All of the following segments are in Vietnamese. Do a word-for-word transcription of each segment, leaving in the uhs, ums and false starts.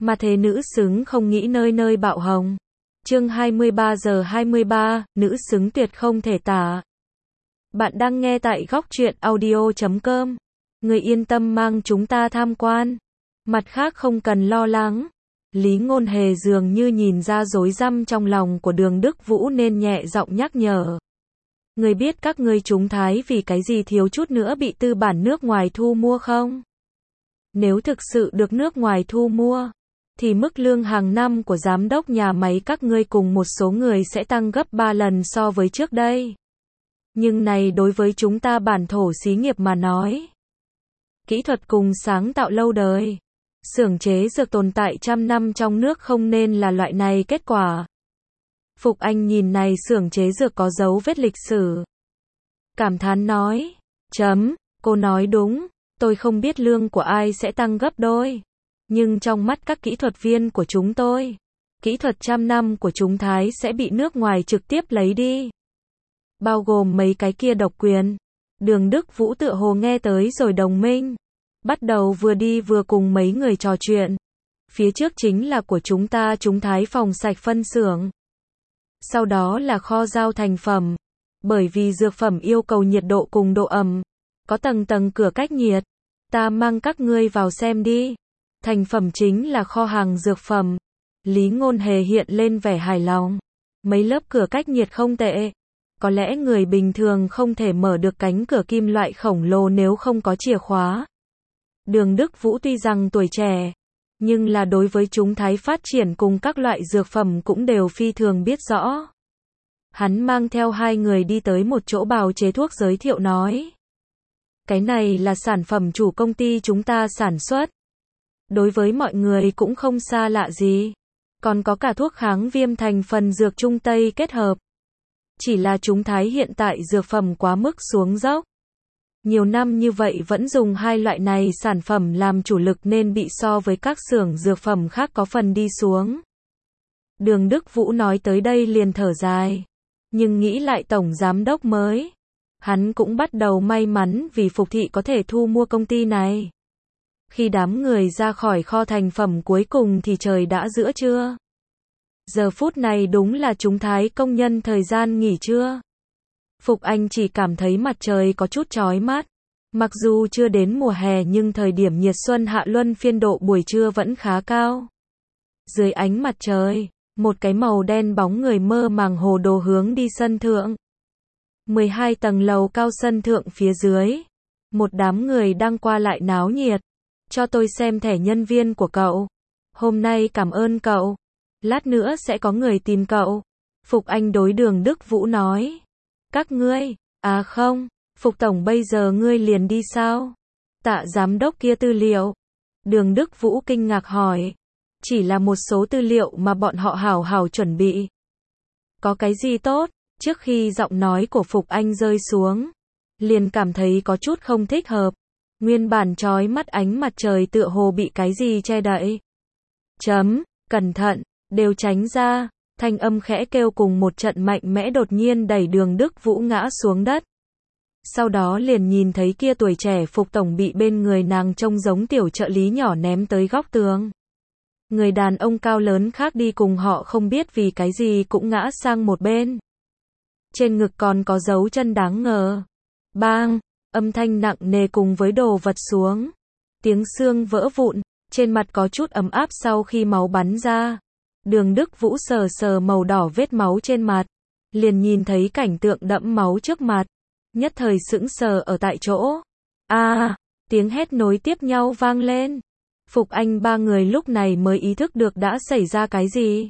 Mà thế nữ xứng không nghĩ nơi nơi bạo hồng. Chương hai mươi ba giờ hai mươi ba, nữ xứng tuyệt không thể tả. Bạn đang nghe tại góc truyện audio chấm com. Người yên tâm mang chúng ta tham quan. Mặt khác không cần lo lắng. Lý Ngôn Hề dường như nhìn ra rối rắm trong lòng của Đường Đức Vũ nên nhẹ giọng nhắc nhở. Người biết các ngươi chúng thái vì cái gì thiếu chút nữa bị tư bản nước ngoài thu mua không? Nếu thực sự được nước ngoài thu mua, thì mức lương hàng năm của giám đốc nhà máy các ngươi cùng một số người sẽ tăng gấp ba lần so với trước đây. Nhưng này đối với chúng ta bản thổ xí nghiệp mà nói. Kỹ thuật cùng sáng tạo lâu đời. Xưởng chế dược tồn tại trăm năm trong nước không nên là loại này kết quả. Phục Anh nhìn này xưởng chế dược có dấu vết lịch sử. Cảm thán nói. Chấm, cô nói đúng, tôi không biết lương của ai sẽ tăng gấp đôi. Nhưng trong mắt các kỹ thuật viên của chúng tôi, kỹ thuật trăm năm của chúng Thái sẽ bị nước ngoài trực tiếp lấy đi. Bao gồm mấy cái kia độc quyền. Đường Đức Vũ tựa hồ nghe tới rồi đồng minh. Bắt đầu vừa đi vừa cùng mấy người trò chuyện. Phía trước chính là của chúng ta chúng Thái phòng sạch phân xưởng. Sau đó là kho giao thành phẩm. Bởi vì dược phẩm yêu cầu nhiệt độ cùng độ ẩm. Có tầng tầng cửa cách nhiệt. Ta mang các ngươi vào xem đi. Thành phẩm chính là kho hàng dược phẩm. Lý Ngôn Hề hiện lên vẻ hài lòng. Mấy lớp cửa cách nhiệt không tệ. Có lẽ người bình thường không thể mở được cánh cửa kim loại khổng lồ nếu không có chìa khóa. Đường Đức Vũ tuy rằng tuổi trẻ, nhưng là đối với chúng Thái phát triển cùng các loại dược phẩm cũng đều phi thường biết rõ. Hắn mang theo hai người đi tới một chỗ bào chế thuốc giới thiệu nói. Cái này là sản phẩm chủ công ty chúng ta sản xuất. Đối với mọi người cũng không xa lạ gì. Còn có cả thuốc kháng viêm thành phần dược Trung Tây kết hợp. Chỉ là chúng Thái hiện tại dược phẩm quá mức xuống dốc. Nhiều năm như vậy vẫn dùng hai loại này sản phẩm làm chủ lực nên bị so với các xưởng dược phẩm khác có phần đi xuống. Đường Đức Vũ nói tới đây liền thở dài. Nhưng nghĩ lại tổng giám đốc mới. Hắn cũng bắt đầu may mắn vì Phục Thị có thể thu mua công ty này. Khi đám người ra khỏi kho thành phẩm cuối cùng thì trời đã giữa trưa. Giờ phút này đúng là chúng Thái công nhân thời gian nghỉ trưa. Phục Anh chỉ cảm thấy mặt trời có chút chói mắt. Mặc dù chưa đến mùa hè nhưng thời điểm nhiệt xuân hạ luân phiên độ buổi trưa vẫn khá cao. Dưới ánh mặt trời, một cái màu đen bóng người mơ màng hồ đồ hướng đi sân thượng. mười hai tầng lầu cao sân thượng phía dưới. Một đám người đang qua lại náo nhiệt. Cho tôi xem thẻ nhân viên của cậu. Hôm nay cảm ơn cậu. Lát nữa sẽ có người tìm cậu. Phục Anh đối Đường Đức Vũ nói. Các ngươi, à không, Phục Tổng bây giờ ngươi liền đi sao? Tạ giám đốc kia tư liệu. Đường Đức Vũ kinh ngạc hỏi. Chỉ là một số tư liệu mà bọn họ hảo hảo chuẩn bị. Có cái gì tốt? Trước khi giọng nói của Phục Anh rơi xuống, liền cảm thấy có chút không thích hợp. Nguyên bản chói mắt ánh mặt trời tựa hồ bị cái gì che đậy. Chấm, cẩn thận, đều tránh ra. Thanh âm khẽ kêu cùng một trận mạnh mẽ đột nhiên đẩy Đường Đức Vũ ngã xuống đất. Sau đó liền nhìn thấy kia tuổi trẻ Phục Tổng bị bên người nàng trông giống tiểu trợ lý nhỏ ném tới góc tường. Người đàn ông cao lớn khác đi cùng họ không biết vì cái gì cũng ngã sang một bên. Trên ngực còn có dấu chân đáng ngờ. Bang, âm thanh nặng nề cùng với đồ vật xuống. Tiếng xương vỡ vụn, trên mặt có chút ấm áp sau khi máu bắn ra. Đường Đức Vũ sờ sờ màu đỏ vết máu trên mặt. Liền nhìn thấy cảnh tượng đẫm máu trước mặt. Nhất thời sững sờ ở tại chỗ. À, tiếng hét nối tiếp nhau vang lên. Phục Anh ba người lúc này mới ý thức được đã xảy ra cái gì.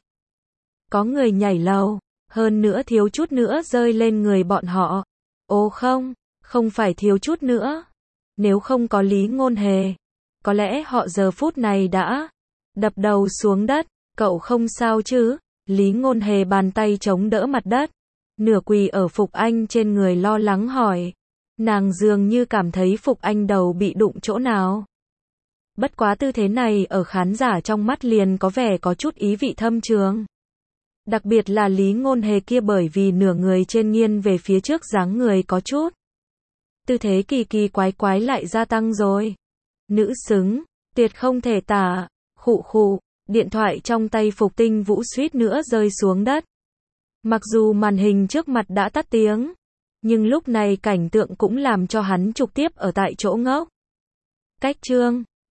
Có người nhảy lầu. Hơn nữa thiếu chút nữa rơi lên người bọn họ. Ồ không, không phải thiếu chút nữa. Nếu không có Lý Ngôn Hề, có lẽ họ giờ phút này đã đập đầu xuống đất. Cậu không sao chứ? Lý Ngôn Hề bàn tay chống đỡ mặt đất. Nửa quỳ ở Phục Anh trên người lo lắng hỏi. Nàng dường như cảm thấy Phục Anh đầu bị đụng chỗ nào. Bất quá tư thế này ở khán giả trong mắt liền có vẻ có chút ý vị thâm trường. Đặc biệt là Lý Ngôn Hề kia bởi vì nửa người trên nghiêng về phía trước dáng người có chút. Tư thế kỳ kỳ quái quái lại gia tăng rồi. Nữ xứng, tuyệt không thể tả, khụ khụ. Điện thoại trong tay Phục Tinh Vũ suýt nữa rơi xuống đất. Mặc dù màn hình trước mặt đã tắt tiếng, nhưng lúc này cảnh tượng cũng làm cho hắn trực tiếp ở tại chỗ ngốc. Cách chương